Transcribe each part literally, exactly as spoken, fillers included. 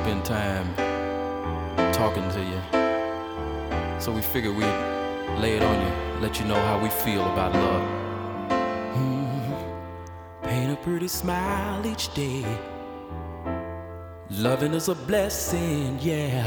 spend time talking to you. So we figured we'd lay it on you, let you know how we feel about love. Mm-hmm. Paint a pretty smile each day. Loving is a blessing, yeah.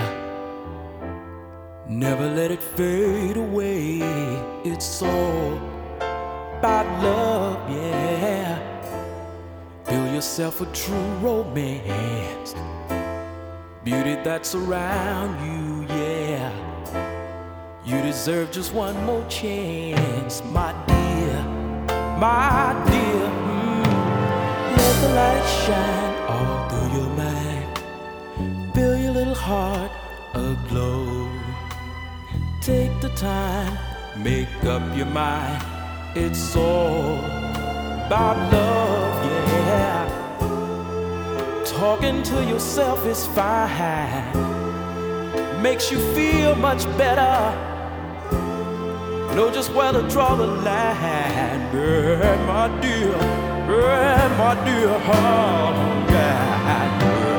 Never let it fade away. It's all about love, yeah. Build yourself a true romance. Beauty that's around you, yeah. You deserve just one more chance, my dear, my dear. Mm. Let the light shine all through your mind. Fill your little heart aglow. Take the time, make up your mind. It's all about love, yeah. Talking to yourself is fine. Makes you feel much better. Know just where to draw the line, yeah, my dear, yeah, my dear, oh, yeah.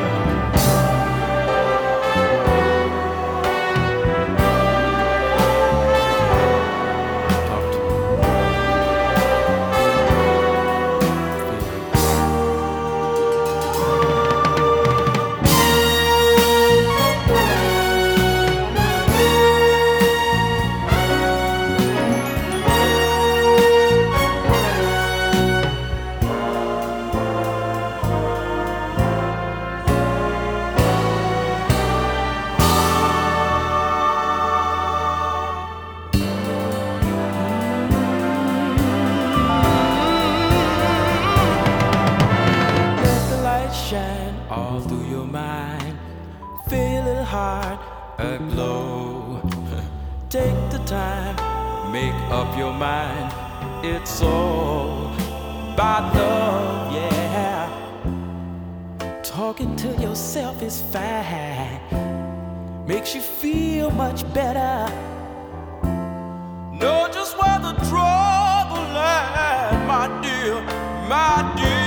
Shine all through your mind. Feel your little heart aglow. Take the time, make up your mind. It's all about love, yeah. Talking to yourself is fine. Makes you feel much better. Know just where to draw the line, my dear, my dear.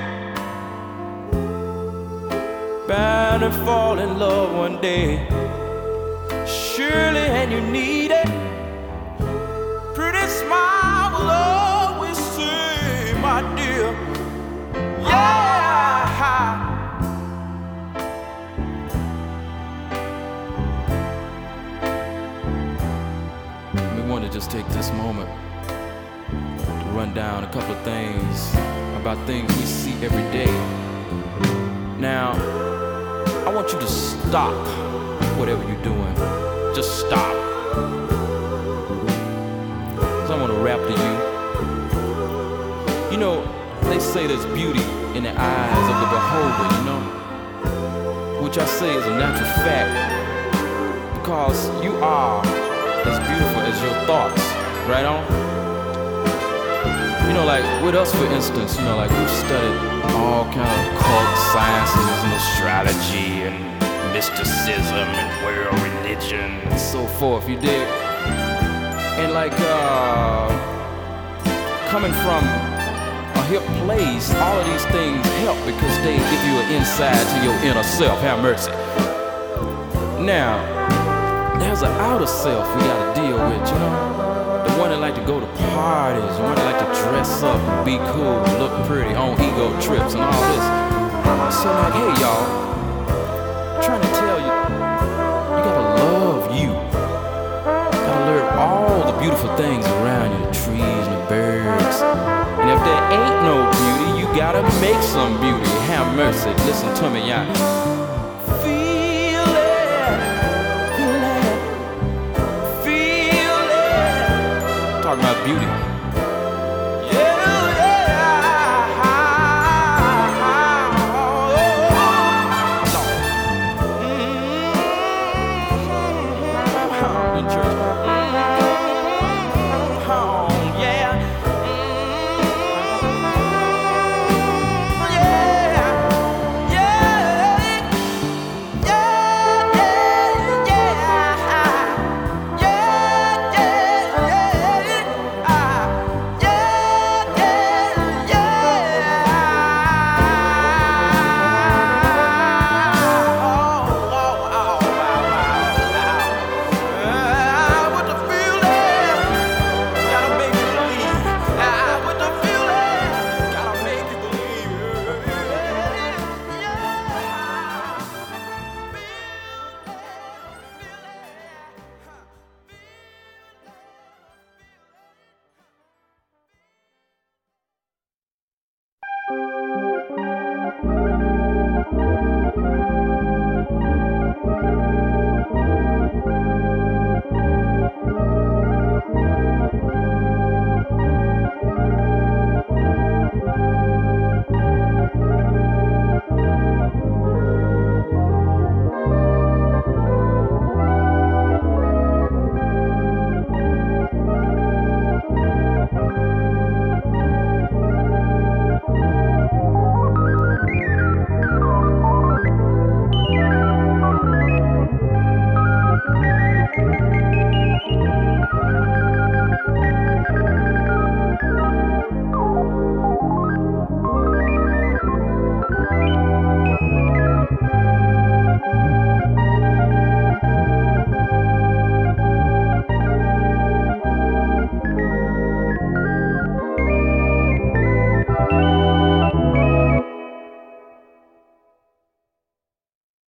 Bound to fall in love one day, surely, and you need it. Pretty smile will always say, my dear, yeah. We want to just take this moment to run down a couple of things about things we see every day. Now, I want you to stop whatever you're doing. Just stop. Cause I want to rap to you. You know, they say there's beauty in the eyes of the beholder, you know? Which I say is a natural fact. Because you are as beautiful as your thoughts, right on? You know, like with us, for instance, you know, like we've studied all kind of occult sciences and astrology and mysticism and world religion and so forth, you dig? And like uh, coming from a hip place, all of these things help because they give you an insight to your inner self. Have mercy. Now, there's an outer self we gotta deal with, you know? The one that like to go to parties, the one that like to dress up and be cool, look pretty, on ego trips and all this. So like, hey y'all, I'm trying to tell you, you gotta love you. You gotta learn all the beautiful things around you, the trees and the birds. And if there ain't no beauty, you gotta make some beauty. Have mercy, listen to me, y'all. Talking about beauty.